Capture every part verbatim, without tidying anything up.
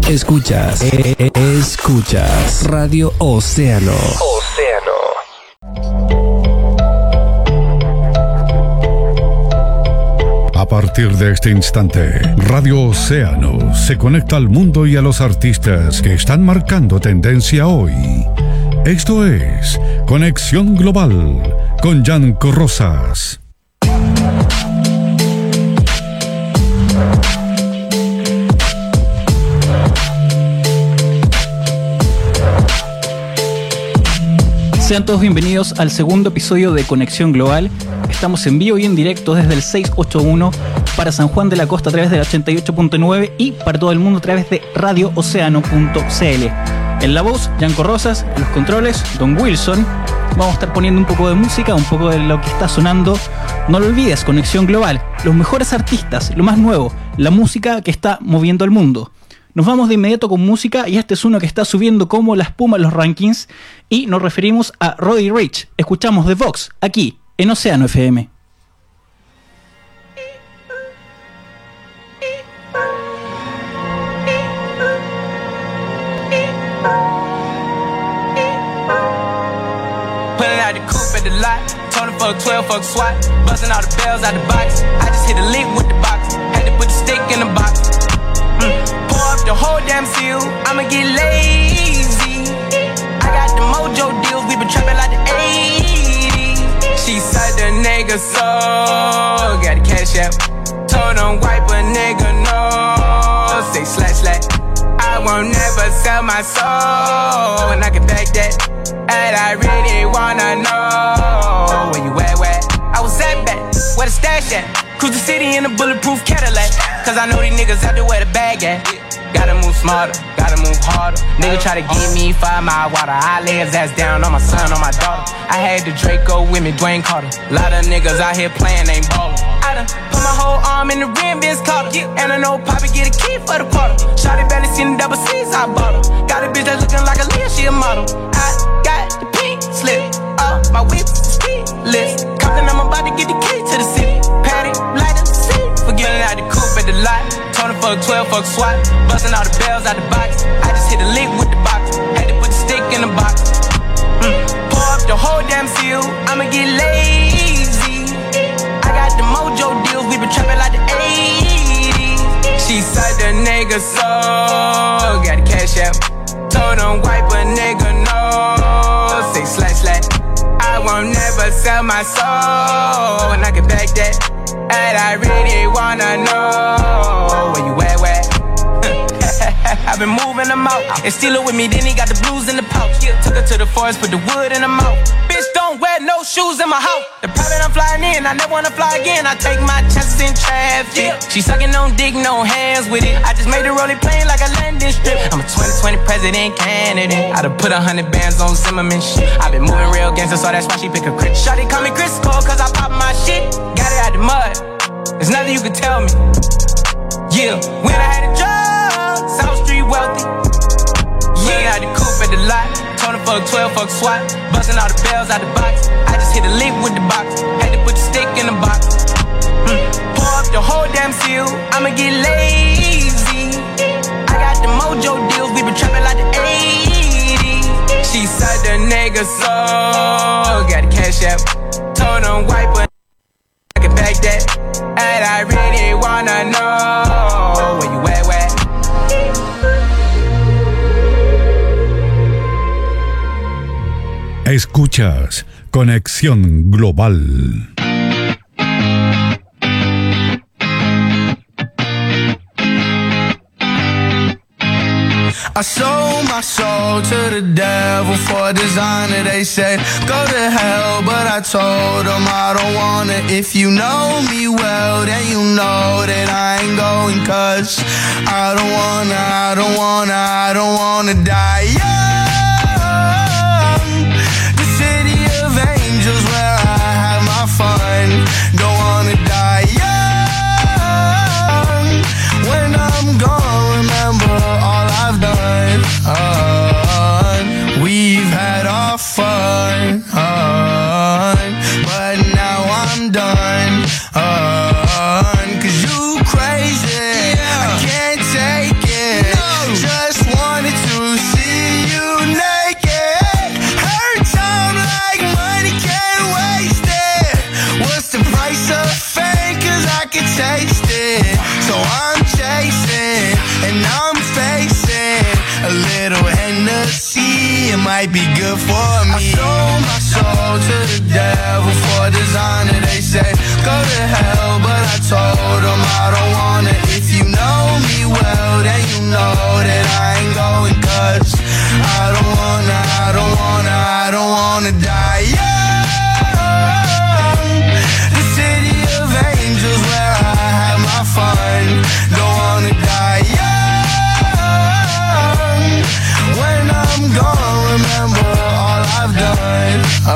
Escuchas, eh, eh, escuchas Radio Océano. Océano. A partir de este instante, Radio Océano se conecta al mundo y a los artistas que están marcando tendencia hoy. Esto es Conexión Global con Yanko Rosas. Sean todos bienvenidos al segundo episodio de Conexión Global. Estamos en vivo y en directo desde el seiscientos ochenta y uno para San Juan de la Costa a través del ochenta y ocho punto nueve y para todo el mundo a través de radio océano punto c l. En la voz, Yanko Rosas, en los controles, Don Wilson. Vamos a estar poniendo un poco de música, un poco de lo que está sonando. No lo olvides, Conexión Global, los mejores artistas, lo más nuevo, la música que está moviendo el mundo. Nos vamos de inmediato con música y este es uno que está subiendo como la espuma en los rankings y nos referimos a Roddy Ricch. Escuchamos The Vox aquí en Océano F M. Pulling out the coupe at the lot, Tony fuck twelve, fuck SWAT, busting all the bells out the box. I just hit a lick with the box, had to put the stick in the box. Mm. Pour up the whole damn seal, I'ma get lazy. I got the mojo deals, we been trapping like the eighties. She said the nigga so, got the cash out. Told him wipe a nigga no, say slash slash. I won't never sell my soul, and I can back that. And I really wanna know where you at, where I was at back, where the stash at. Cruise the city in a bulletproof Cadillac, cause I know these niggas out there where the bag at. Gotta move smarter, gotta move harder. Nigga try to give me five mile water, I lay his ass down on my son, on my daughter. I had the Draco with me, Dwayne Carter. Lot of niggas out here playing, ain't ballin'. I done put my whole arm in the rim, Vince Carter. And I know Poppy get a key for the quarter. Shawty barely seen the double C's, I bought her. Got a bitch that's looking like a Leah, she a model. I got the pink slip, uh, my whip speed list. Compton, I'm about to get the key to the city. Patty, light up the seat. Forgetting out the coupe at the lot. Tony fuck twelve, fuck SWAT, busting all the bells out the box. I just hit a lick with the box, had to put the stick in the box. Mm. Pour up the whole damn seal, I'ma get lazy. I got the mojo deals, we been trapping like the eighties. She said the nigga so, got the cash out. Told him wipe a nigga no, say slash slash. I won't never sell my soul, and I can back that. And I really wanna know where you at, where I've been moving them out and steal it with me, then he got the blues in the pouch. Took her to the forest, put the wood in the mouth. Bitch, don't wear no shoes in my house. The private I'm flying in, I never wanna fly again. I take my chances in traffic. She sucking on dick, no hands with it. I just made the rolling plane like a landing strip. I'm a twenty twenty president candidate. I done put a hundred bands on Zimmerman shit. I been moving real gangster, so that's why she pick a crit. Shawty call me Chris Cole, cause I pop my shit. Got it out the mud, there's nothing you can tell me. Yeah, when I had a job, South Street wealthy. Yeah, I had the coupe at the lot. Tony fuck twelve, fuck SWAT, busting all the bells out the box. I just hit a lick with the box, had to put the stick in the box. Mm. Pour up the whole damn seal, I'ma get lazy. I got the mojo deals, we been trapping like the eighties. She said the nigga so, got the cash out. Told him wipe a I can back that. And I really wanna know where you at, where Escuchas Conexión Global. I sold my soul to the devil for a designer. They said go to hell, but I told them I don't wanna. If you know me well, then you know that I ain't going. Cause I don't wanna, I don't wanna, I don't wanna die young. The city of angels where I have my fun. Don't wanna die young. When I'm gone, remember all I've done. Uh, we've had our fun, uh, but now I'm done. Uh, cause you crazy, I can't take it. Just might be good for me. I sold my soul to the devil for designer. They say go to hell, but I told them I don't want it. If you know me well, then you know that I ain't going, cause I don't wanna, I don't wanna, I don't wanna die young. The city of angels where I have my fun. Don't wanna die young. When I'm gone, remember all I've done. uh,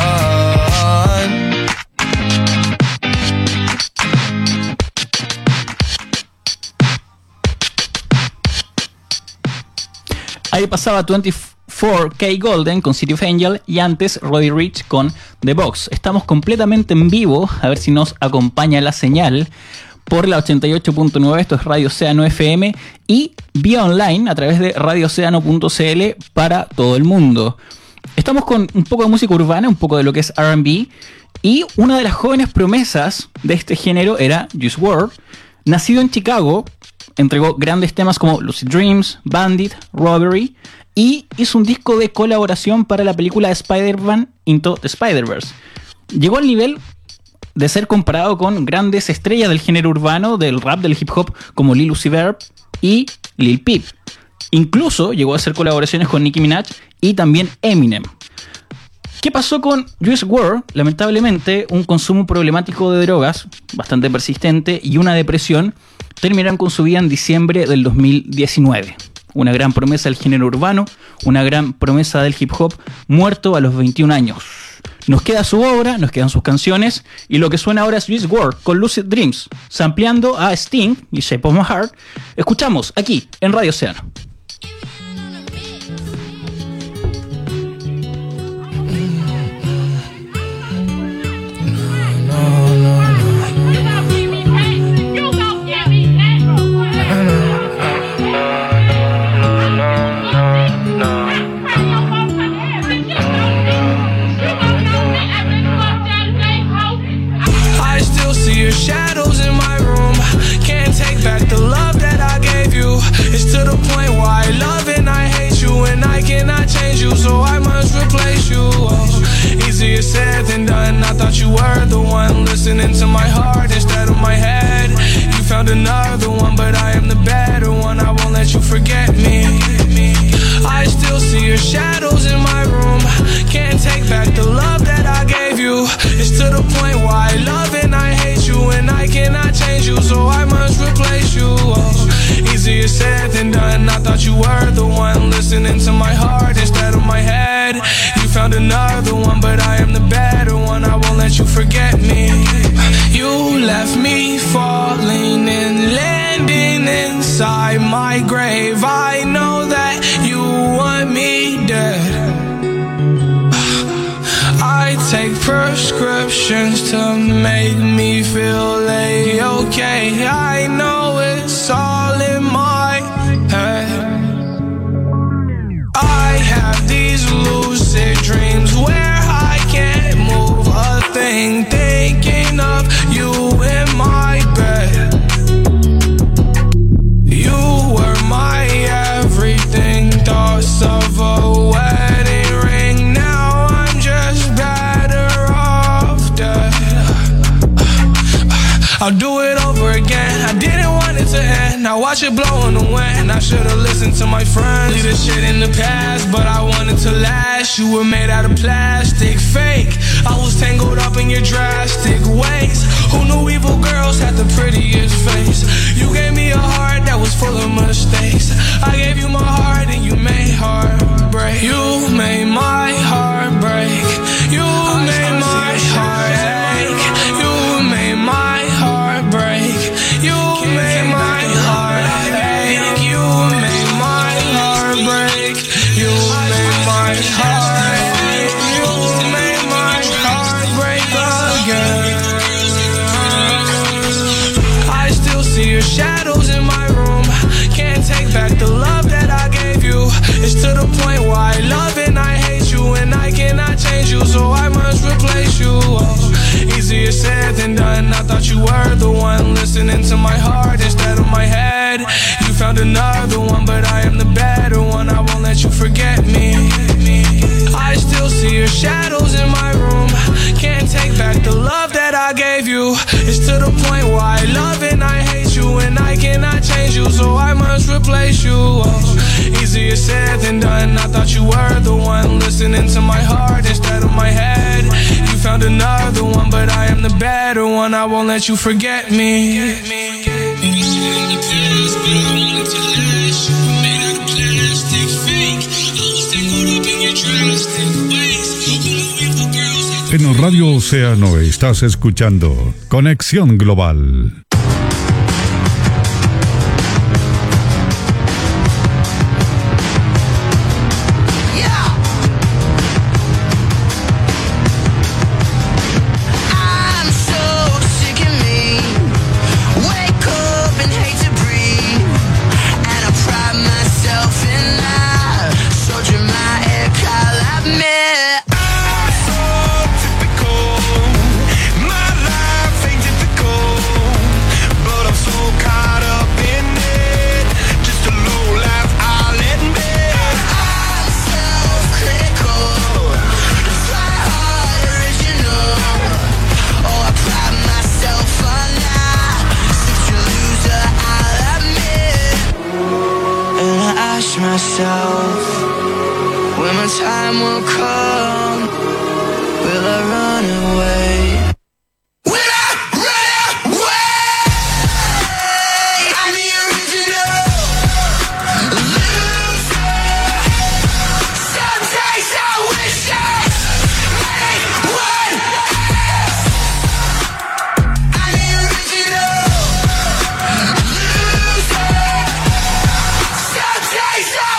Ahí pasaba veinticuatro K Golden con City of Angel y antes Roddy Ricch con The Box. Estamos completamente en vivo, a ver si nos acompaña la señal por la ochenta y ocho punto nueve, esto es Radio Océano F M, y vía online a través de radio océano punto c l para todo el mundo. Estamos con un poco de música urbana, un poco de lo que es R and B, y una de las jóvenes promesas de este género era Juice world. Nacido en Chicago, entregó grandes temas como Lucid Dreams, Bandit, Robbery, y hizo un disco de colaboración para la película Spider-Man Into the Spider-Verse. Llegó al nivel de ser comparado con grandes estrellas del género urbano, del rap, del hip hop, como Lil Uzi Vert y Lil Peep. Incluso llegó a hacer colaboraciones con Nicki Minaj y también Eminem. ¿Qué pasó con Juice world? Lamentablemente, un consumo problemático de drogas, bastante persistente, y una depresión terminaron con su vida en diciembre del dos mil diecinueve. Una gran promesa del género urbano, una gran promesa del hip hop, muerto a los veintiún años. Nos queda su obra, nos quedan sus canciones, y lo que suena ahora es Juice world con Lucid Dreams, sampleando a Sting y Shape of My Heart. Escuchamos aquí en Radio Océano. Shadows in my room, can't take back the love that I gave you. It's to the point why I love and I hate you, and I cannot change you, so I must replace you. Oh, easier said than done. I thought you were the one listening to my heart instead of my head. You found another one, but I am the better one. I won't let you forget me. I still see your shadows in my room, can't take back the love that I gave you. It's to the point why I love and I hate you, and I cannot change you, so I must replace you. Oh, easier said than done. I thought you were the one listening to my heart instead of my head. You found another one, but I am the better one. I won't let you forget me. You left me falling and landing inside my grave. I know that you want me dead. I take prescriptions to make me feel A-okay. I know it's all in my head. I have these lucid dreams where I can't move a thing, thinking of you in my bed. You were my everything, thoughts of a wedding ring. Now I'm just better off dead. I'll do it over again. I didn't want it to end. Now watch it blow in the wind. I should've listened to my friends. Leave this shit in the past, but I wanted to last. You were made out of plastic, fake. I was tangled up in your drastic ways. Who knew evil girls had the prettiest face? You gave me a heart that was full of mistakes. I gave you my heart and you made heartbreak. You made my heart break. You made my heart ache. You made my heart break. You made my heart ache. You made my heart break. You made my heart ache. You made my heart break again. I still see your shadows in my room, can't take back the love that I gave you. It's to the point why I love and I hate you, and I cannot change you, so I must replace you. Oh, easier said than done. I thought you were the one listening to my heart instead of my head. You found another one, but I am the better one. I won't let you forget me. I thought you were the one listening to my heart instead of my head. You found another one, but I am the better one. I won't let you forget me. En Radio Océano estás escuchando Conexión Global. Myself, when my time will come, will I run away? Will I run away? I'm the original loser. Some days I wish I made one else. I'm the original loser. Some days I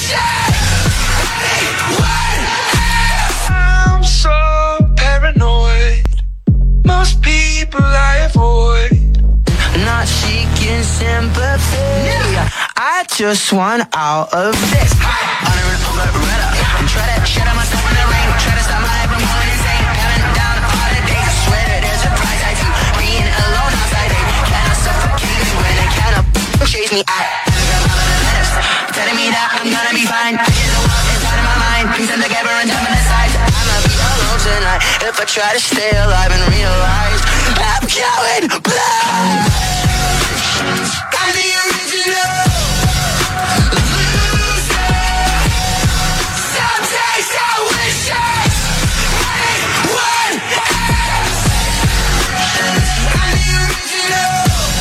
I'm so paranoid. Most people I avoid. Not seeking sympathy. I just want out of this. Honor and overrun. I'm trying to shut out myself in the rain. Try to stop my life from going insane. Having down all the days. I swear that there's a price I see. Being alone outside. They cannot suffocate me when they cannot chase me. I telling me that I'm gonna be fine. I get the world inside of my mind. Piece them together and jump in the sides. I'ma be alone tonight if I try to stay alive and realize I'm going blind. I'm the original loser. Some days I wish I made one else. I'm the original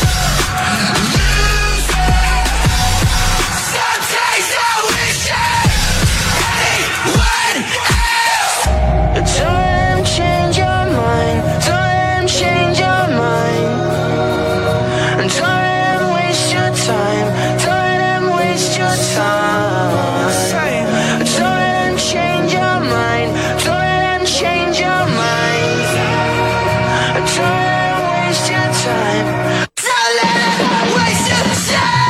loser. Some days I wish I made one else. Don't change your mind. Don't change your mind. Don't waste your time. Don't waste your time. Don't change your mind. Don't change your mind. Don't waste your time. Don't let it waste your time.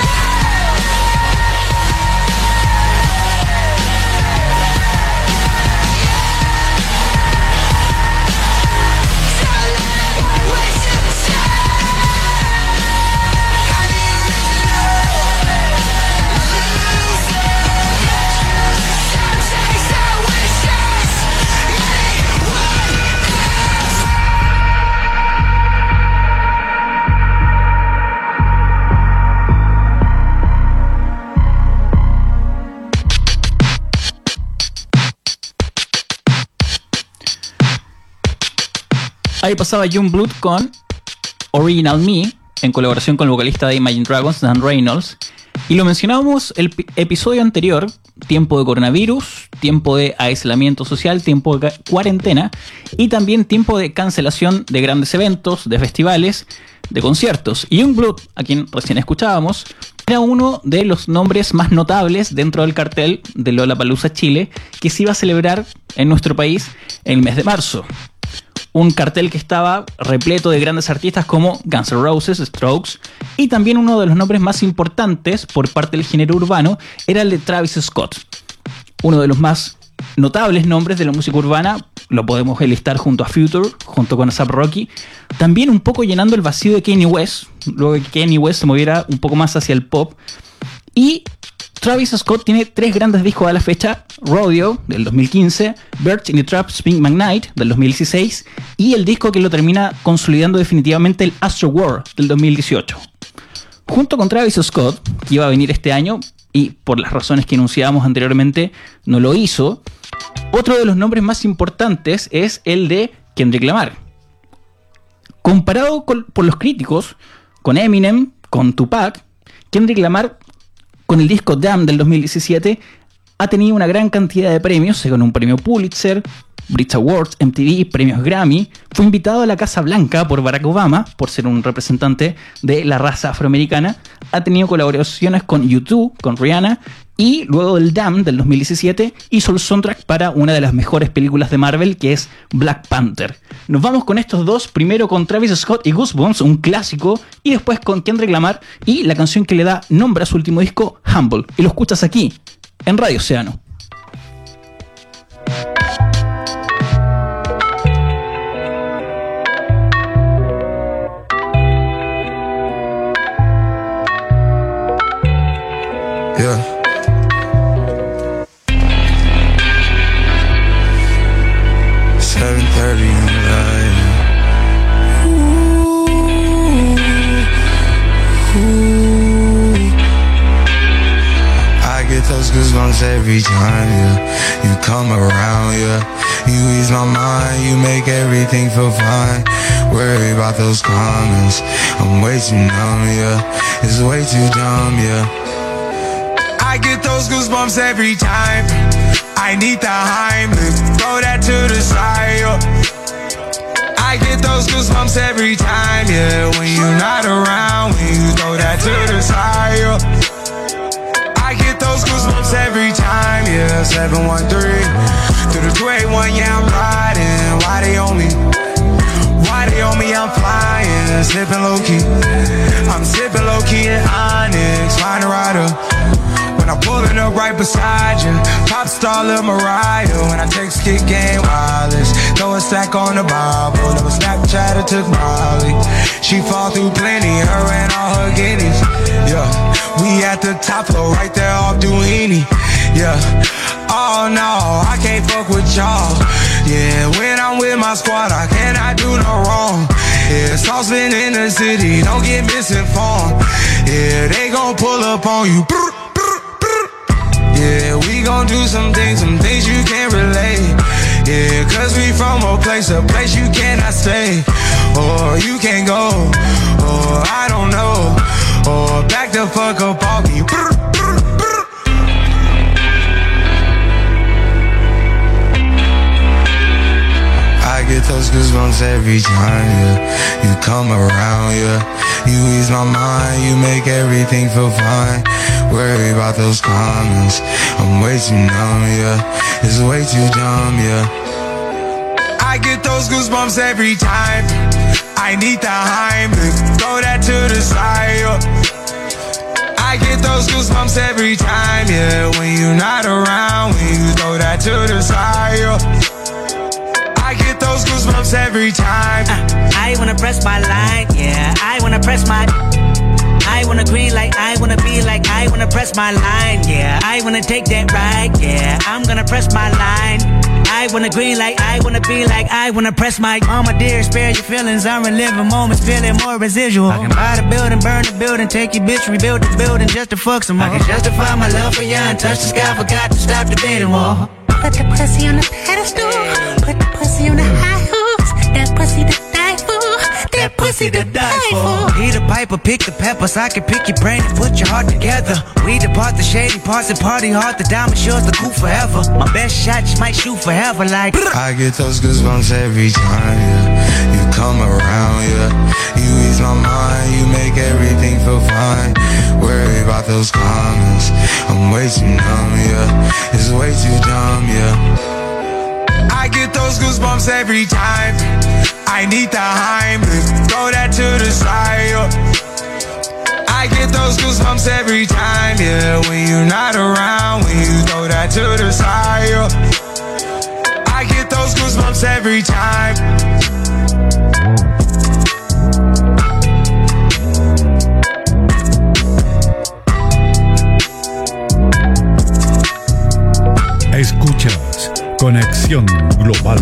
Ahí pasaba Youngblood con Original Me, en colaboración con el vocalista de Imagine Dragons, Dan Reynolds. Y lo mencionábamos el episodio anterior, tiempo de coronavirus, tiempo de aislamiento social, tiempo de cuarentena y también tiempo de cancelación de grandes eventos, de festivales, de conciertos. Y Youngblood, a quien recién escuchábamos, era uno de los nombres más notables dentro del cartel de Lollapalooza Chile, que se iba a celebrar en nuestro país en el mes de marzo. Un cartel que estaba repleto de grandes artistas como Guns N' Roses, Strokes, y también uno de los nombres más importantes por parte del género urbano era el de Travis Scott. Uno de los más notables nombres de la música urbana, lo podemos enlistar junto a Future, junto con A$AP Rocky, también un poco llenando el vacío de Kanye West, luego de que Kanye West se moviera un poco más hacia el pop. Y Travis Scott tiene tres grandes discos a la fecha: Rodeo del dos mil quince, Birds in the Trap Spring McKnight del dos mil dieciséis y el disco que lo termina consolidando definitivamente, el Astro World del dos mil dieciocho. Junto con Travis Scott, que iba a venir este año, y por las razones que enunciábamos anteriormente no lo hizo. Otro de los nombres más importantes es el de Kendrick Lamar. Comparado con, por los críticos con Eminem, con Tupac, Kendrick Lamar con el disco Damn del dos mil diecisiete ha tenido una gran cantidad de premios. Se ganó un premio Pulitzer, Brit Awards, M T V, premios Grammy. Fue invitado a la Casa Blanca por Barack Obama por ser un representante de la raza afroamericana. Ha tenido colaboraciones con U dos, con Rihanna, y luego del Damn del dos mil diecisiete hizo el soundtrack para una de las mejores películas de Marvel, que es Black Panther. Nos vamos con estos dos, primero con Travis Scott y Goosebumps, un clásico, y después con Kendrick Lamar y la canción que le da nombre a su último disco, Humble. Y lo escuchas aquí, en Radio Océano. Yeah. seven thirty in the night. Ooh, ooh. I get those goosebumps every time, yeah. You come around, yeah. You ease my mind, you make everything feel fine. Worry about those comments, I'm way too numb, yeah. It's way too dumb, yeah. I get those goosebumps every time. I need the Heimlich, throw that to the side, yeah. I get those goosebumps every time, yeah. When you're not around, when you throw that to the side, yeah. I get those goosebumps every time, yeah. seven one three through the two eight one, yeah, I'm riding. Why they on me? Why they on me? I'm flying, sipping low key. I'm sipping low key in Onyx, find a rider. When I'm pulling up right beside you, pop star Lil Mariah. When I text kick game wireless, throw a stack on the Bible. Never Snapchat or took Molly. She fall through plenty, her and all her guineas. Yeah, we at the top floor, right there off Duini. Yeah, oh no, I can't fuck with y'all. Yeah, when I'm with my squad, I cannot do no wrong. Yeah, saucepan in the city, don't get misinformed. Yeah, they gon' pull up on you. Yeah, we gon' do some things, some things you can't relate. Yeah, cause we from a place, a place you cannot stay. Or you can't go, or I don't know. Or back the fuck up off me. I get those goosebumps every time, yeah. You come around, yeah. You ease my mind, you make everything feel fine. Worry about those comments, I'm way too numb, yeah. It's way too dumb, yeah. I get those goosebumps every time. I need the Heimlich, throw that to the side, yeah. I get those goosebumps every time, yeah. When you're not around, when you throw that to the side, yeah. I get those goosebumps every time. uh, I wanna press my line, yeah. I wanna press my I wanna green like I wanna be like I wanna press my line, yeah. I wanna take that ride, yeah. I'm gonna press my line. I wanna green like I wanna be like I wanna press my mama dear, spare your feelings. I'm reliving moments, feeling more residual. I can buy the building, burn the building, take your bitch, rebuild the building just to fuck some more. I can justify my love for you and touch the sky, forgot to stop the bidding war. Put the pussy on the pedestal, put the pussy on the high horse. That pussy to die for, that pussy to die for. He the piper, pick the peppers. I can pick your brain and put your heart together. We depart the shady parts and party hard. The diamond yours, the cool forever. My best shot just might shoot forever like. I get those goosebumps every time, yeah. You come around, yeah. You ease my mind, you make everything feel fine. Worry about those comments, I'm way too numb, yeah. It's way too dumb, yeah. I get those goosebumps every time. I need the Heimlich, throw that to the side, yeah. I get those goosebumps every time, yeah. When you're not around, when you throw that to the side, yeah. I get those goosebumps every time. Escuchas Conexión Global.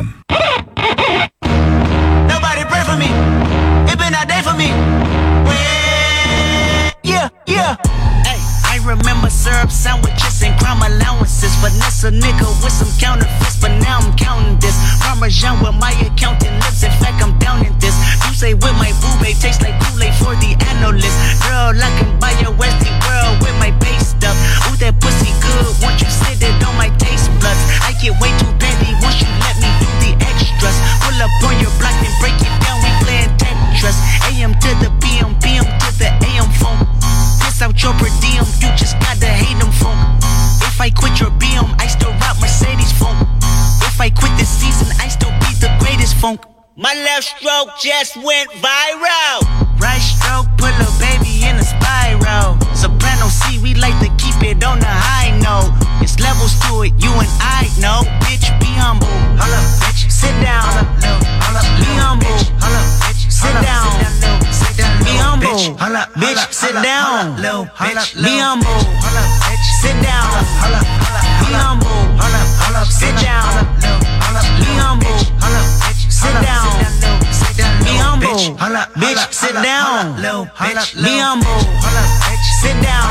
Nobody pray for me. It been a day for me. Yeah, yeah. Hey, I remember, sir. sandwiches and crime allowances. Finesse a nigga with some counterfeits, but now I'm counting this. Parmesan with my accountant lips, in fact I'm down in this. You say with my boo babe, tastes like Kool-Aid for the analyst. Girl, I can buy your Westie world with my base stuff. Ooh, that pussy good, once you sit it on my taste buds. I get way too petty once you let me do the extras. Pull up on your block and break it down, we playing Tetris. A M to the P M, P M to the A M phone. Piss out your per diem, you just gotta hate them phone. If I quit your B M, I still rock Mercedes phone. If I quit this season, I still be the greatest funk. My left stroke just went viral. Right stroke put a baby in a spiral. Soprano C, we like to keep it on the high note. It's levels to it, you and I know. Bitch, be humble. Hold up, bitch. Sit down. Be humble. Sit down. Be humble. Bitch, sit down. Be humble. Sit down. Be humble. Sit down. Be humble. Sit down. Be humble. Bitch, sit down. Be humble. Sit down.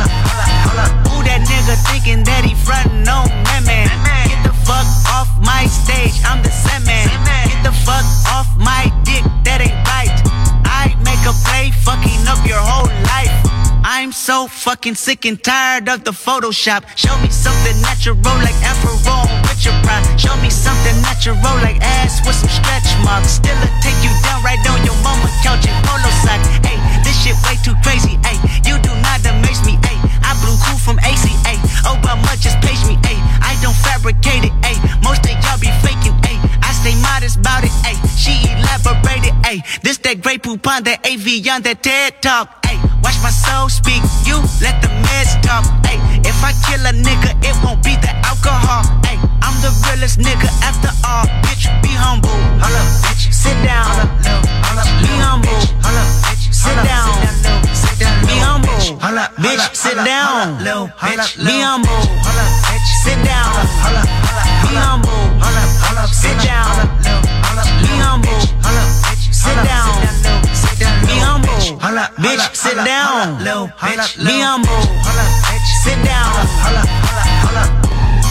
Who that nigga thinking that he frontin' on me, man? Get the fuck off my stage, I'm the same man. Get the fuck off my dick, that ain't right. I make a play, fucking up your whole life. I'm so fucking sick and tired of the Photoshop. Show me something natural like Afro with your pride. Show me something natural like ass with some stretch marks. Still a take you down right on your mama couch in polo socks. Hey, this shit way too crazy. Hey, you do not amaze me. Hey, I blew cool from A C A. Obama just page me. Hey, I don't fabricate it. Hey, most of y'all be faking. Hey, I stay modest about it. Hey, she elaborated. Hey, this that Grey Poupon, that A V on that TED Talk. Hey, watch my soul speak. You let the meds talk. Hey, if I kill a nigga, it won't be the alcohol. Hey, I'm the realest nigga after all. Bitch, be humble. Hold up, bitch. Sit down. Be humble. Sit down. Be humble. Bitch, sit down. Be humble. Sit down. Be humble. Sit down. Be humble. Sit down. Be humble. Bitch, sit down. Be humble. Sit down.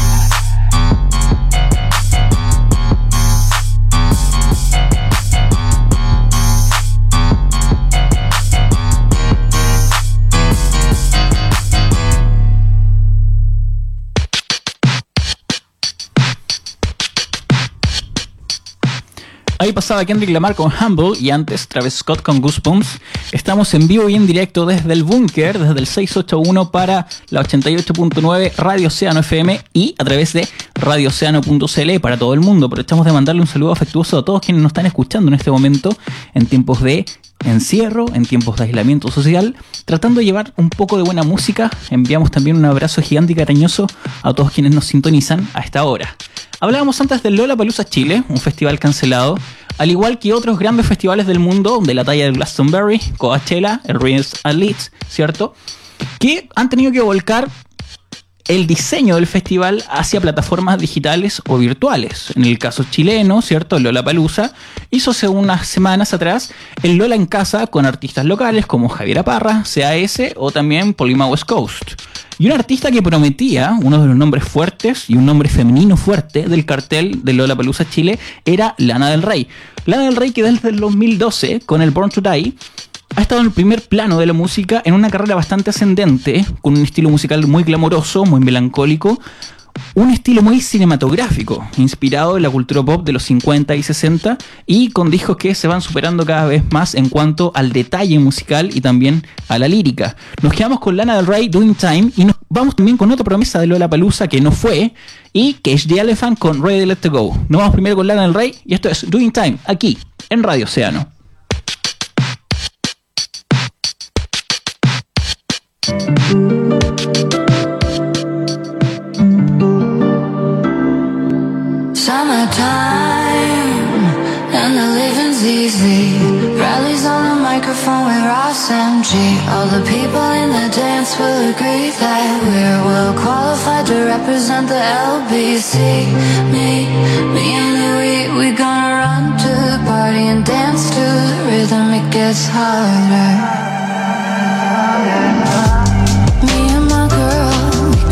Ahí pasaba Kendrick Lamar con Humble y antes Travis Scott con Goosebumps. Estamos en vivo y en directo desde el búnker, desde el seiscientos ochenta y uno para la ochenta y ocho punto nueve Radio Océano F M y a través de radio oceano punto c l para todo el mundo. Aprovechamos de mandarle un saludo afectuoso a todos quienes nos están escuchando en este momento en tiempos de encierro, en tiempos de aislamiento social, tratando de llevar un poco de buena música. Enviamos también un abrazo gigante y cariñoso a todos quienes nos sintonizan a esta hora. Hablábamos antes del Lollapalooza Chile, un festival cancelado, al igual que otros grandes festivales del mundo de la talla del Glastonbury, Coachella, el Rise and Leeds, ¿cierto? Que han tenido que volcar el diseño del festival hacia plataformas digitales o virtuales. En el caso chileno, ¿cierto? El Lollapalooza hizo hace unas semanas atrás el Lola en casa con artistas locales como Javiera Parra, C A S o también Polima West Coast. Y un artista que prometía, uno de los nombres fuertes y un nombre femenino fuerte del cartel de Lollapalooza Chile era Lana del Rey. Lana del Rey que desde el dos mil doce con el Born to Die ha estado en el primer plano de la música en una carrera bastante ascendente, con un estilo musical muy glamoroso, muy melancólico, un estilo muy cinematográfico, inspirado en la cultura pop de los cincuenta y sesenta y con discos que se van superando cada vez más en cuanto al detalle musical y también a la lírica. Nos quedamos con Lana del Rey, Doing Time, y nos vamos también con otra promesa de Lollapalooza que no fue, y Cage the Elephant con Ready Let to Go. Nos vamos primero con Lana del Rey y esto es Doing Time, aquí en Radio Océano. Summertime and the living's easy. Rallies on the microphone with Ross M G. All the people in the dance will agree that we're well qualified to represent the L B C. Me, me and Louis, we gonna run to the party and dance to the rhythm. It gets harder. Me and my girl, we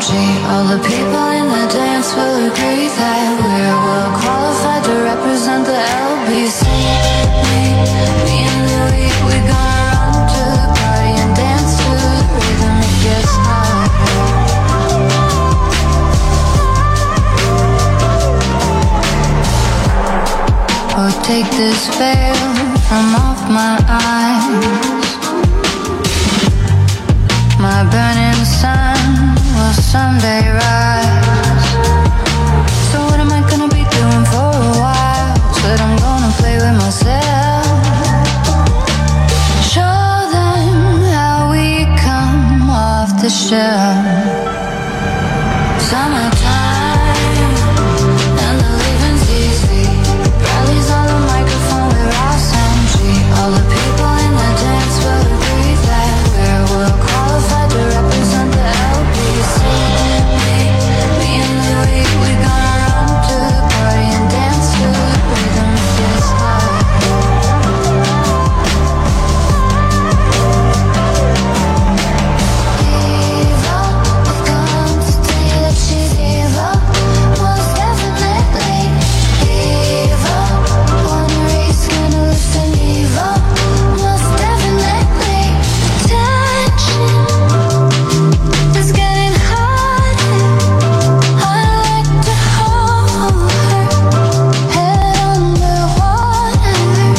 G. All the people in the dance will agree that we're well qualified to represent the L B C. Me, me and Louis, we gonna run to the party and dance to the rhythm. It gets harder. Oh, take this veil from off my eyes. My burning sun will someday rise. So what am I gonna be doing for a while? Said I'm gonna play with myself. Show them how we come off the shelf. Summertime and the living's easy. Rallies on the microphone with Ross and G. All the people in the dance will agree that we're well qualified to represent the L B C. Me, me and Louis, we gonna run to the party and dance to the rhythm. It gets harder. Diva, I've come to tell you that she's evil, most definitely. Diva, one race gonna listen evil, most definitely. Tension it's getting harder. I'd like to hold her head underwater.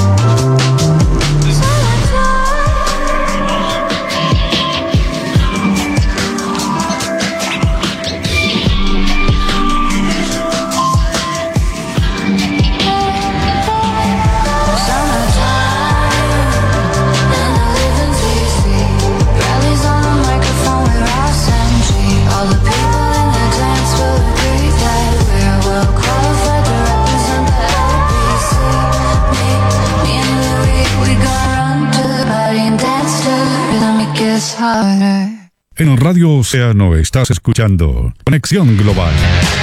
Summertime and the living's easy. Rallies on the microphone with Ross and G. All the people in the dance will agree that we're well qualified to represent the L B C. Me, me and Louis, we gonna run to the party and dance to the rhythm. It gets harder. En Radio Océano estás escuchando Conexión Global.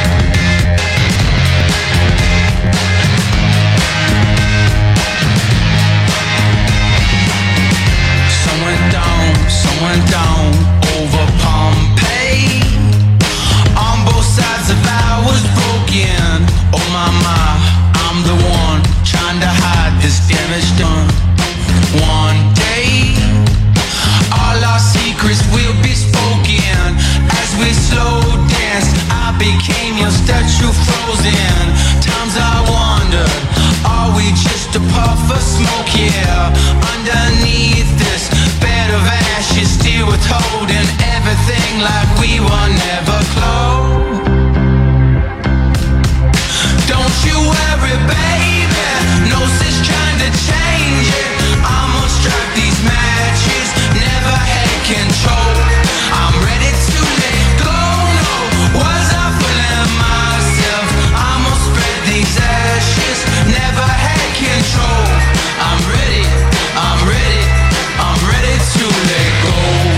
Sun went down, sun went down over Pompeii. On both sides of I was broken. Oh my my, I'm the one trying to hide this damage done. One day, all our secrets will be spoken. As we slow dance, I became your statue frozen. Times I wondered, are we just a puff of smoke? Yeah, underneath this bed of ashes, still withholding everything like we were never close. Don't you worry, baby, no sense trying to change it. I'ma strike these matches, never had control. I'm ready to let go, no, was I fooling myself? I'ma spread these ashes, never had control. I'm ready, I'm ready, I'm ready to let go.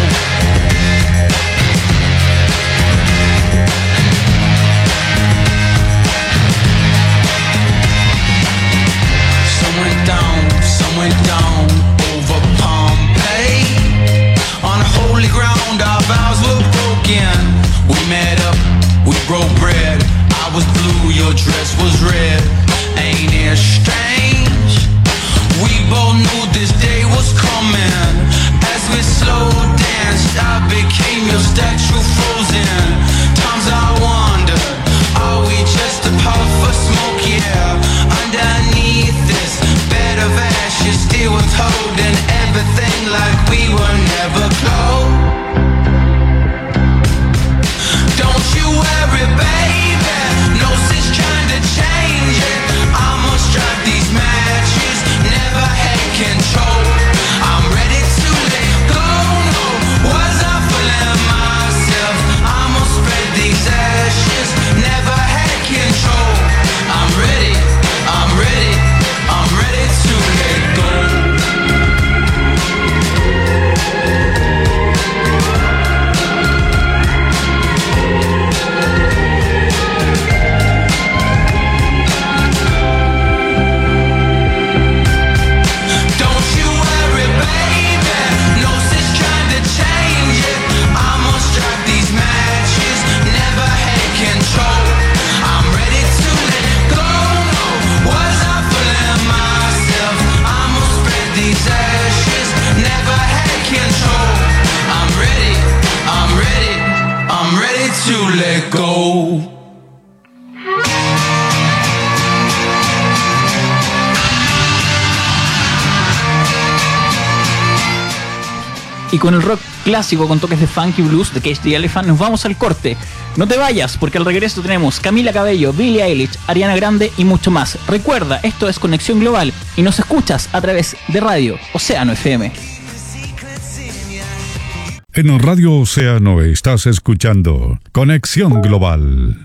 Sun went down, sun went down over Pompeii. On holy ground, our vows were broken. We met up, we broke bread. I was blue, your dress was red. Ain't it strange? We both knew this day was coming. As we slow danced, I became your statue frozen. Times I wondered, are we just a puff of smoke? Yeah, underneath this bed of ashes, still withholding everything like we were never close. Don't you worry, baby, no sense trying to change to let go. Y con el rock clásico con toques de funky blues de Cage the Elephant nos vamos al corte. No te vayas, porque al regreso tenemos Camila Cabello, Billie Eilish, Ariana Grande y mucho más. Recuerda, esto es Conexión Global y nos escuchas a través de Radio Océano F M. En Radio Océano estás escuchando Conexión Global.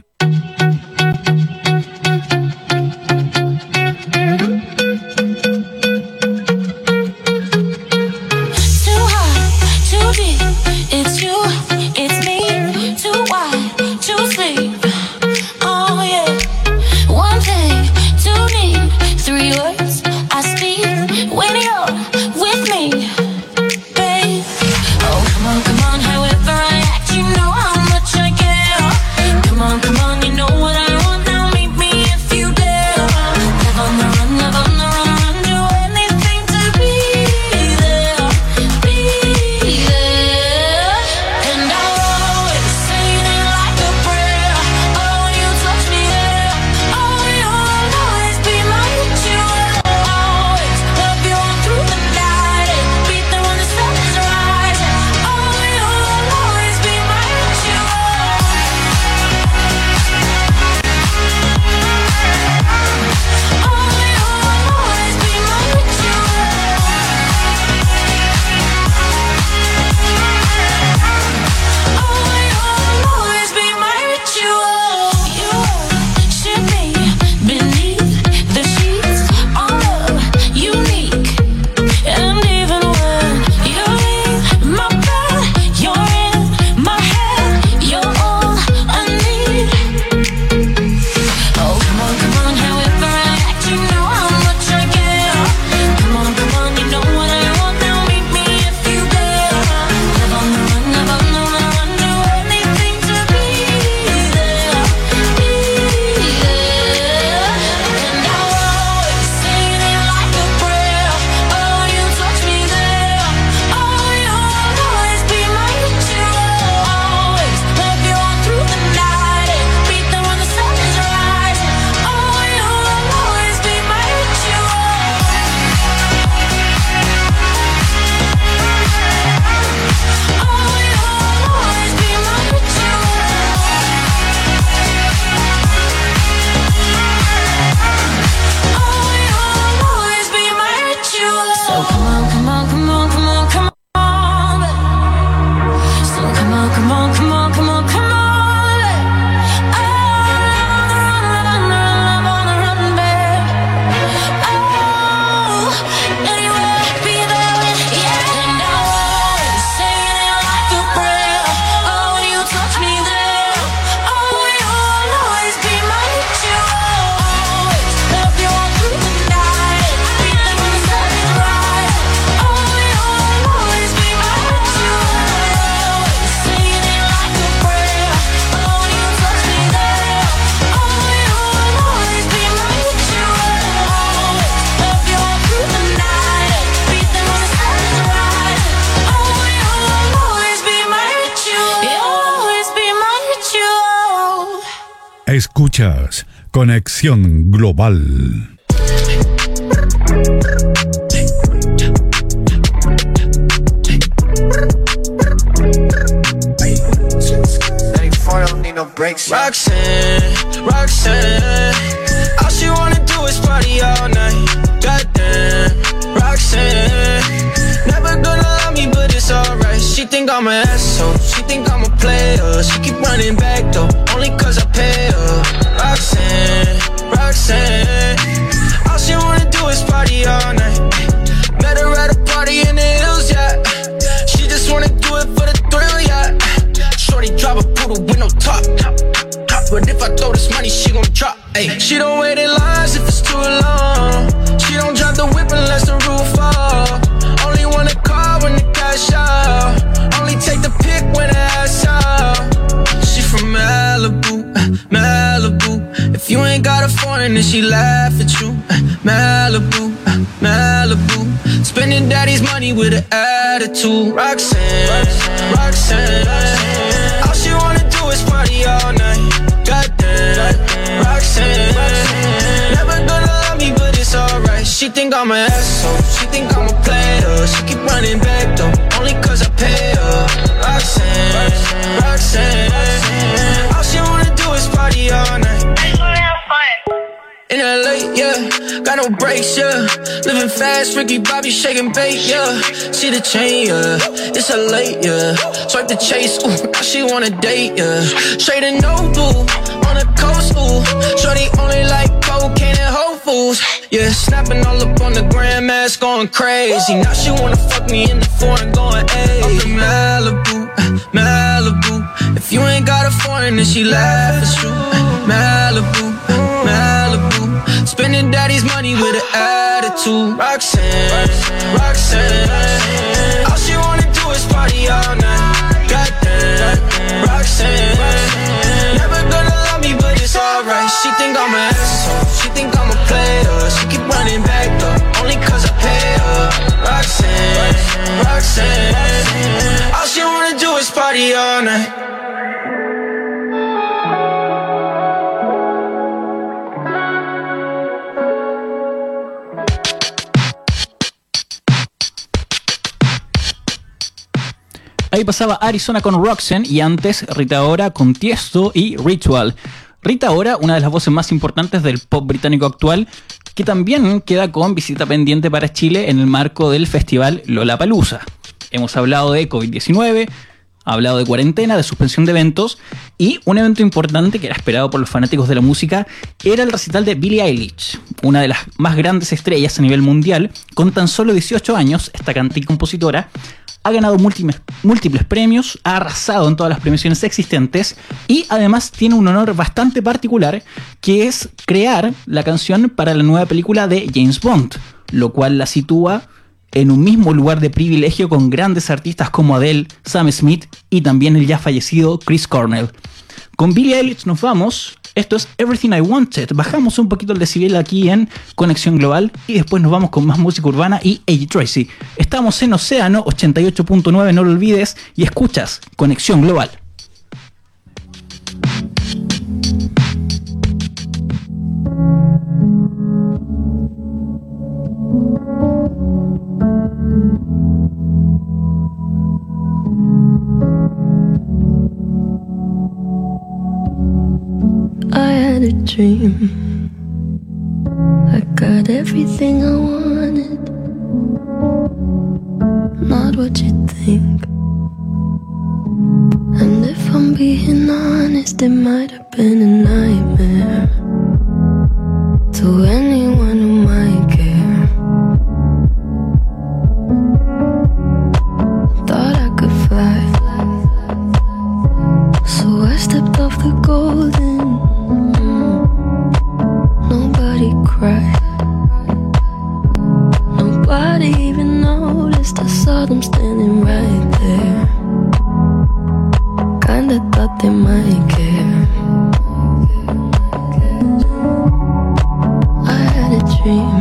Escuchas Conexión Global. Roxanne, Roxanne, all she wanna do is party all night. Goddamn, Roxanne, never gonna love me, but it's alright. She think I'm an asshole, she think I'm a player. She keep running back though, only cause I pay her. Roxanne, Roxanne, all she wanna do is party all night. Met her at a party in the hills, yeah. She just wanna do it for the thrill, yeah. Shorty drive a poodle with no top. But if I throw this money, she gon' drop. Ay. She don't wait in lines if it's too long. She don't drive the whip unless the roof fall. Only want a car when the cash out. Only take the pic when the ass out. She from Malibu, Malibu. If you ain't got a foreign, then she laugh at you. Malibu, Malibu. Spending daddy's money with an attitude. Roxanne, Roxanne, Roxanne. All she wanna do is party I'm an asshole. She think I'm a player. She keep running back though, only cause I pay her. Roxanne, Roxanne, Roxanne. All she wanna do is party all night. I just wanna have fun. In L A, yeah, got no brakes, yeah. Living fast, Ricky Bobby shaking bait, yeah. See the chain, yeah, it's a late, yeah. Swipe the chase, ooh, now she wanna date, yeah. Straight and no blue, on the coast, ooh. Shorty only like cocaine and Whole Foods, yeah. Snapping all up on the grandmas, going crazy. Now she wanna fuck me in the foreign, going, ayy. Up in Malibu, Malibu. If you ain't got a foreign, then she laugh, it's true. Malibu, Malibu. Spending daddy's money with an attitude. Roxanne, Roxanne, Roxanne. All she wanna do is party all night. Goddamn, Roxanne, Roxanne. Never gonna love me, but it's alright. She think I'm an asshole. She think I'm a player. She keep running back though, only cause I pay her. Roxanne, Roxanne, Roxanne. All she wanna do is party all night. Ahí pasaba Arizona con Roxanne y antes Rita Ora con Tiesto y Ritual. Rita Ora, una de las voces más importantes del pop británico actual, que también queda con visita pendiente para Chile en el marco del festival Lollapalooza. Hemos hablado de COVID diecinueve, hablado de cuarentena, de suspensión de eventos, y un evento importante que era esperado por los fanáticos de la música era el recital de Billie Eilish, una de las más grandes estrellas a nivel mundial. Con tan solo dieciocho años, esta cantante y compositora ha ganado múltiples, múltiples premios, ha arrasado en todas las premiaciones existentes y además tiene un honor bastante particular, que es crear la canción para la nueva película de James Bond, lo cual la sitúa en un mismo lugar de privilegio con grandes artistas como Adele, Sam Smith y también el ya fallecido Chris Cornell. Con Billie Eilish nos vamos. Esto es Everything I Wanted. Bajamos un poquito el decibel aquí en Conexión Global y después nos vamos con más música urbana y A J Tracey. Estamos en Océano ochenta y ocho punto nueve, no lo olvides, y escuchas Conexión Global. I had a dream. I got everything I wanted. Not what you think. And if I'm being honest, it might have been a nightmare to anyone who might care. Thought I could fly, so I stepped off the golden. Nobody cried, nobody even noticed. I saw them standing right there. Kinda thought they might care. I had a dream.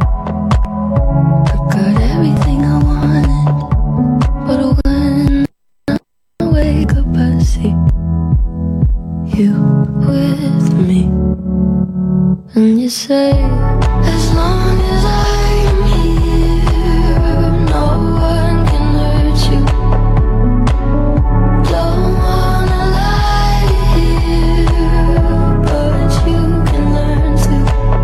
I got everything I wanted, but when I wake up I see you with me. And you say, as long as I'm here, no one can hurt you. Don't wanna lie here, but you can learn to.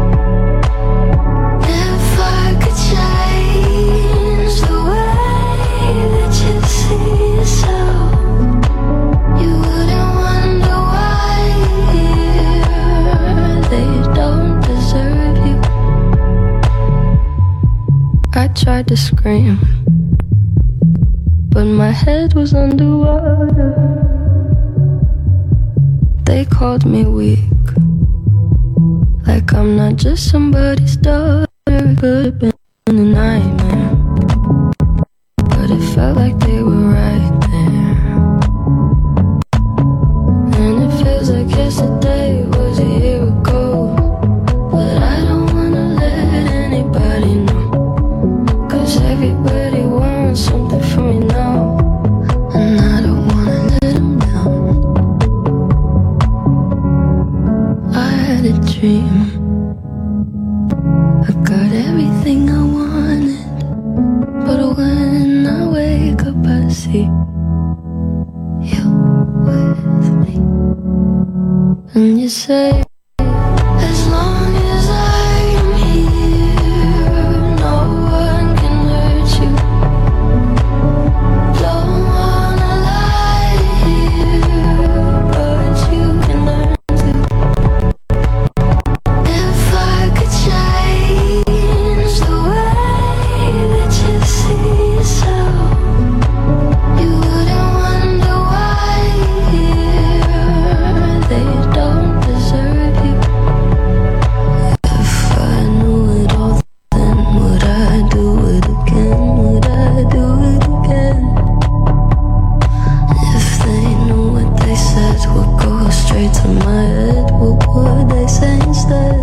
If I could change the way that you see yourself, you wouldn't wonder why they don't deserve you. I tried to scream, but my head was underwater. They called me weak, like I'm not just somebody's daughter. It could have been a nightmare, but it felt like they were right there. And it feels like yesterday was a year ago, but I don't wanna let anybody know, 'cause everybody wants something from me now, and I don't wanna let them down. I had a dream. I got everything I wanted. And you say, as long as I'm here, no one can hurt you. Don't wanna lie here, but you can learn to. If I could change the way that you see yourself, you wouldn't wonder why here they don't deserve you. If I knew it all, then would I do it again? Would I do it again? If they knew what they said would go straight to my head, what would they say instead?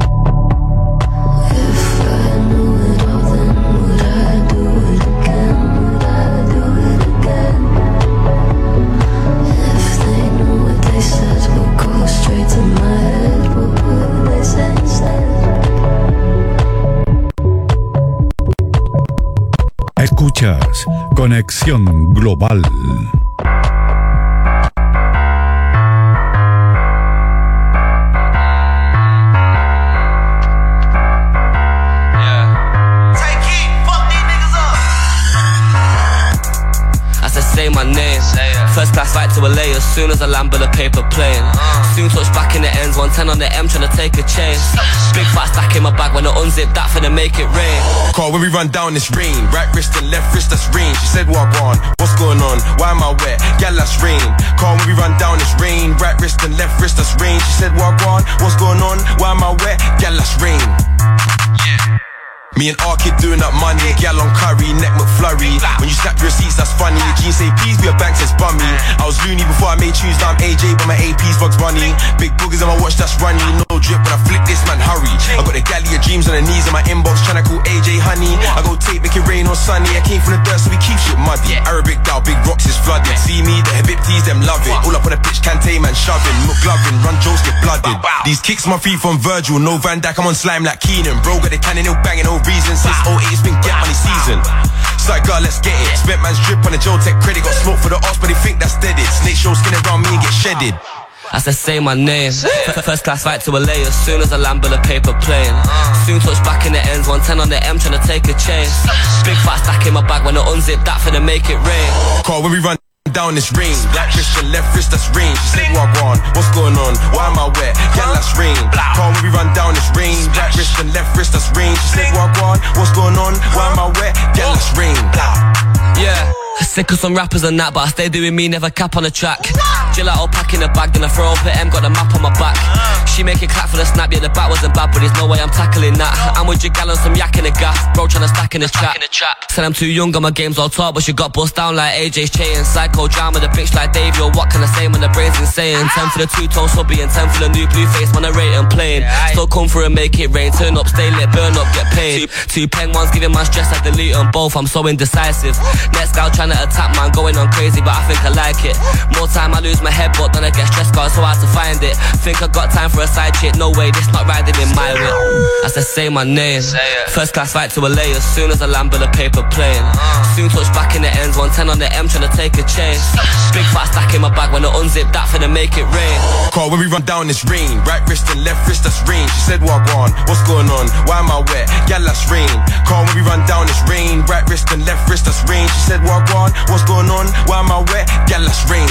If I knew it all, then would I do it again? Would I do it again? If they knew what they said would go straight to my head, what would they say instead? Escuchas Conexión Global. Say my name. First class flight to L A as soon as I land with a paper plane. Soon touch back in the ends, one ten on the M trying to take a chance. Big fat stack in my bag when I unzip that finna make it rain. Call when we run down this rain. Right wrist and left wrist, that's rain. She said walk on, what's going on? Why am I wet? Gal, that's rain. Call when we run down this rain. Right wrist and left wrist, that's rain. She said walk on, what's going on? Why am I wet? Gal, that's rain. Yeah. Me and R Kid doing up money, gal on curry, neck McFlurry. When you snap your receipts, that's funny. Jeans say please be a bank says bummy. I was loony before I made tunes, now I'm A J, but my A P's Bugs Bunny. Big boogers on my watch, that's runny. No drip when I flick this man, hurry. I got the galley of dreams on the knees in my inbox, tryna call A J honey. I go tape, make it rain on sunny. I came from the dirt, so we keep shit muddy. Arabic down, big rocks is flooded. See me, the Habibtis, them love it. All up on the pitch, Kante man shoving, McGlovin, run jokes get blooded. These kicks my feet from Virgil, no Van Dijk, I'm on slime like Keenan. Bro got the cannon, no banging, no reason. Since oh eight, it's been get money season. Side girl, let's get it. Spent man's drip on the Joe Tech credit. Got smoke for the arse, but they think that's dead it. Snake show skin around me and get shedded. I said say my name. First class flight to L A as soon as I land with a paper plane. Soon touch back in the ends, one ten on the M trying to take a chance. Big fat stack in my bag when I unzip that finna make it rain. Call when we run down this rain. Right wrist and left wrist, that's rain. She said walk on, what's going on? Why am I wet? Gal, that's rain. Call when we run down this rain. Right wrist and left wrist, that's rain. She said walk on, what's going on? Why am I wet? Gal, that's rain. Yeah, sick of some rappers and that, but I stay doing me, never cap on the track. Gelato pack in the bag, then I throw up at M, got the map on my back. She make it clap for the snap, yeah the bat wasn't bad, but there's no way I'm tackling that. I'm with your gal on some yak in the gaff, bro tryna stack in the trap. Said I'm too young, got my games all taught, but she got bust down like A J's chain. Psycho drama, the bitch like Dave, yo what can I say when the brain's insane? Ten for the two-tone subby and ten for the new blue face, when I rate and plain. Still come through and make it rain, turn up, stay lit, burn up, get paid. Two, two pen ones giving my stress, I delete them both, I'm so indecisive. Next gal tryna attack man, going on crazy, but I think I like it. More time I lose my head, but then I get stressed, cause it's so hard to find it. Think I got time for a side chick, no way, this not riding in my way. I said say my name. First class flight to L A as soon as I land with a paper plane. Soon touch back in the ends, one ten on the M tryna take a chance. Big fat stack in my bag when I unzip that finna make it rain. Call when we run down this rain. Right wrist and left wrist, that's rain. She said walk on, what's going on? Why am I wet? Gal, that's rain. Call when we run down this rain. Right wrist and left wrist, that's rain. She said walk on, what's going on? Why am I wet? Gal, that's rain.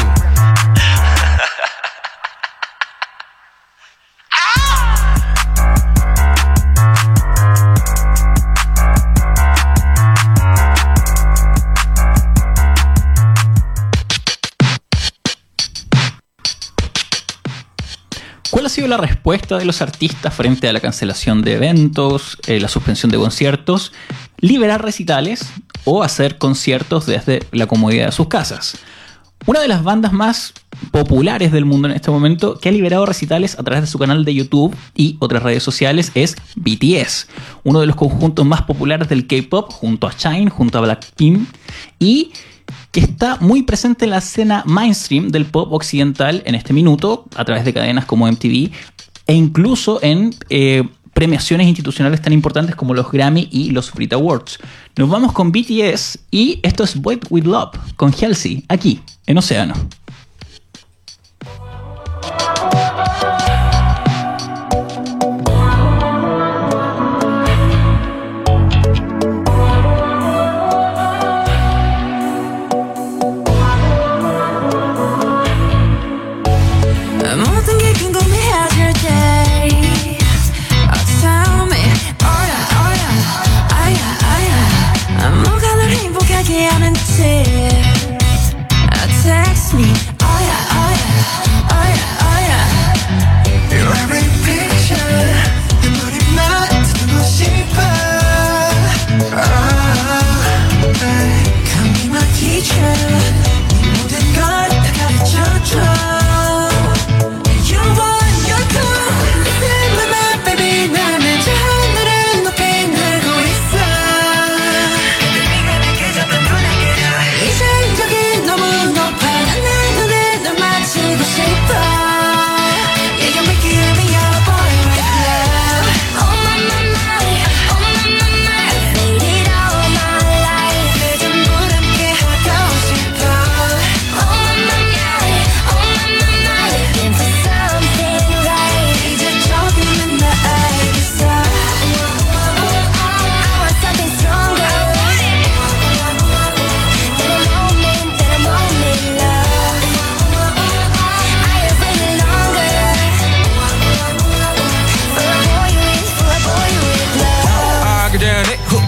¿Cuál ha sido la respuesta de los artistas frente a la cancelación de eventos, eh, la suspensión de conciertos, liberar recitales o hacer conciertos desde la comodidad de sus casas? Una de las bandas más populares del mundo en este momento que ha liberado recitales a través de su canal de YouTube y otras redes sociales es B T S, uno de los conjuntos más populares del K-pop junto a Shine, junto a Blackpink, y que está muy presente en la escena mainstream del pop occidental en este minuto, a través de cadenas como M T V e incluso en eh, premiaciones institucionales tan importantes como los Grammy y los Brit Awards. Nos vamos con B T S y esto es Wait With Love con Halsey, aquí en Océano.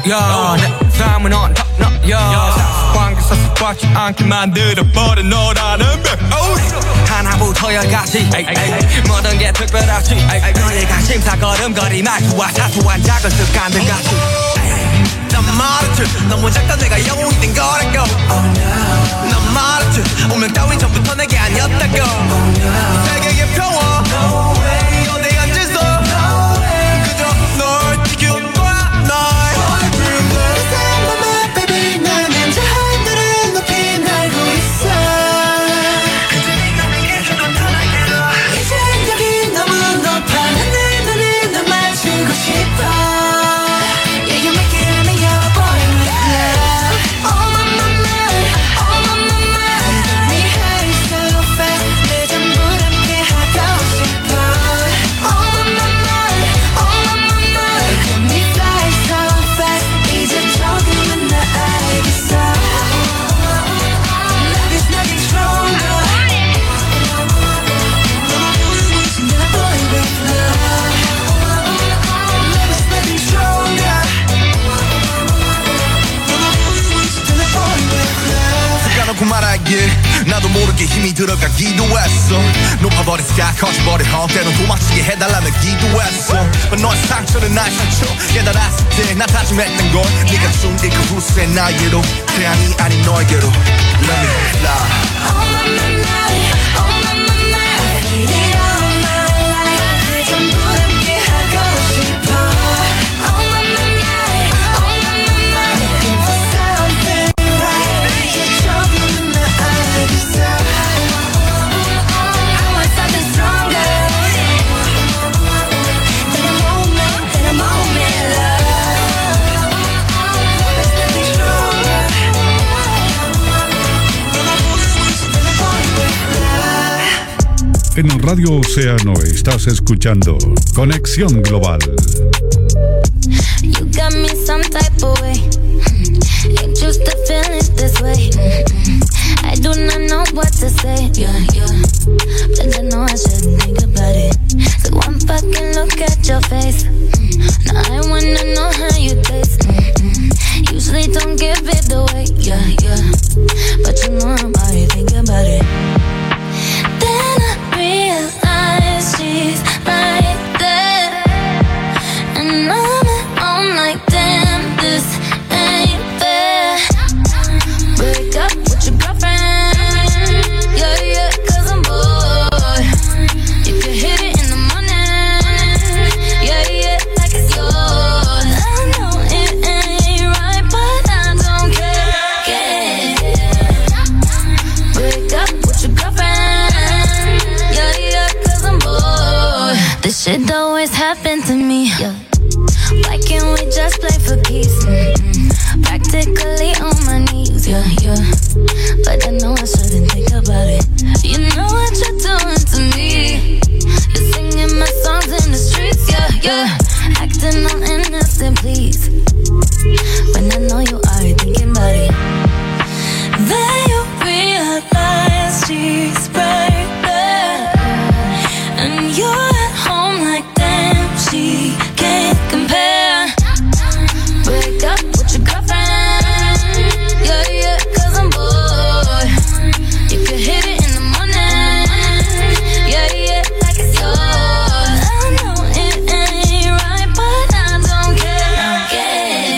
야, 내 삶은 on top, no, 야. 관계에서 습관치 않게 만들어버린 너라는 백. 하나부터 열까지 모든 게 특별하지. 너의 관심사 걸음걸이 말투와 사소한 작은 습관들 같이. 난 말했지 너무 작다 내가 영웅이 된 거라고. 난 말했지 운명 따윈 전부터 내게 아니었다고. 세계의 평화 어디 앉아서 그저 널 지켜봐 날. Baby 나는 저 하늘을 높이 날고 있어. 그저 네가 내게 준 건 편하게도 이제 여기 너무 높아. 하늘 눈을 널 맞추고 싶어. 나도 모르게 힘이 들어가기도 했어. 높아버린 sky 커져버린 헛 때론 도망치게 해달라며 기도했어. But 너의 상처는 나의 상처 깨달았을 때 나 다짐했던 건 네가 준 그 후세 나에게로 태양이 아닌 너에게로. Let me fly. All of my life, all of my life, I need it all my life. 그 전부 함께 하고 싶어. All of my life, all of my life, looking for something right. 이제 조금은 나 알겠어. I want something stronger than a moment, than a moment, love. There's nothing stronger than a point with love. En Radio Océano estás escuchando Conexión Global. You got me some type of way. Ain't used to feeling this way. I do not know what to say. Yeah, yeah. But I know I shouldn't think about it. So one fucking look at your face. Now I wanna know how you taste. Usually don't give it away. Yeah, yeah. But you know I'm already thinking about it. Then I realize she's right there. And I'm at home like damn, this ain't fair. Break up with your girlfriend. Yeah, yeah, cause I'm bored. You can hit it in the morning. Yeah, yeah, like it's yours. I know it ain't right, but I don't care. Yeah. Break up with your girlfriend. Yeah, yeah, cause I'm bored. This shit always happen to me. Yeah. Why can't we just play for keeps? Mm-hmm. Practically on my knees, yeah, yeah. But I know I shouldn't think about it. You know what you're doing to me. You're singing my songs in the streets, yeah, yeah. Acting all innocent, please. When I know you are thinking about it. Then you realize she's right there. And you're at home like damn, she can't compare. Break up with your girlfriend. Yeah, yeah, cause I'm bored. You can hit it in the morning. Yeah, yeah, like it's yours. I know it ain't right, but I don't care.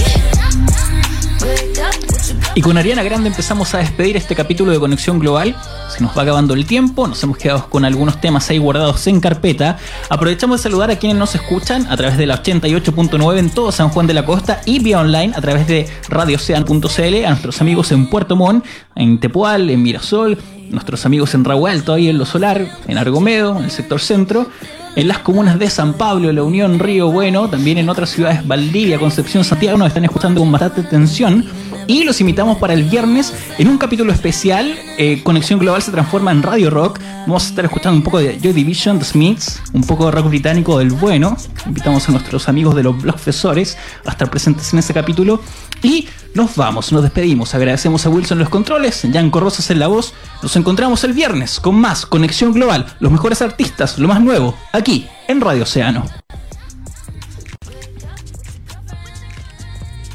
Yeah. Break up with your girlfriend. Y con Ariana Grande empezamos a despedir este capítulo de Conexión Global. Se nos va acabando el tiempo, nos hemos quedado con algunos temas ahí guardados en carpeta. Aprovechamos de saludar a quienes nos escuchan a través de la ochenta y ocho punto nueve en todo San Juan de la Costa y vía online a través de radio ocean punto c l, a nuestros amigos en Puerto Montt, en Tepual, en Mirasol, nuestros amigos en Ragual Alto, ahí en Lo Solar, en Argomedo, en el sector centro, en las comunas de San Pablo, La Unión, Río Bueno, también en otras ciudades, Valdivia, Concepción, Santiago, nos están escuchando con bastante atención. Y los invitamos para el viernes en un capítulo especial. eh, Conexión Global se transforma en Radio Rock. Vamos a estar escuchando un poco de Joy Division, The Smiths, un poco de rock británico del bueno. Invitamos a nuestros amigos de los Blogfesores a estar presentes en ese capítulo. Y nos vamos, nos despedimos. Agradecemos a Wilson en los controles, Yanko Rosas en la voz. Nos encontramos el viernes con más Conexión Global, los mejores artistas, lo más nuevo, aquí en Radio Océano.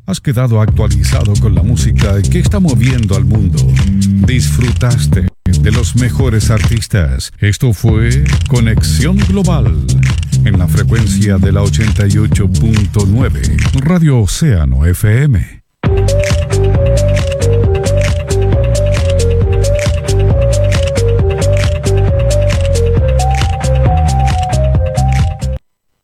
Has quedado actualizado con la música que está moviendo al mundo. Disfrutaste de los mejores artistas. Esto fue Conexión Global en la frecuencia de la ochenta y ocho punto nueve Radio Océano F M.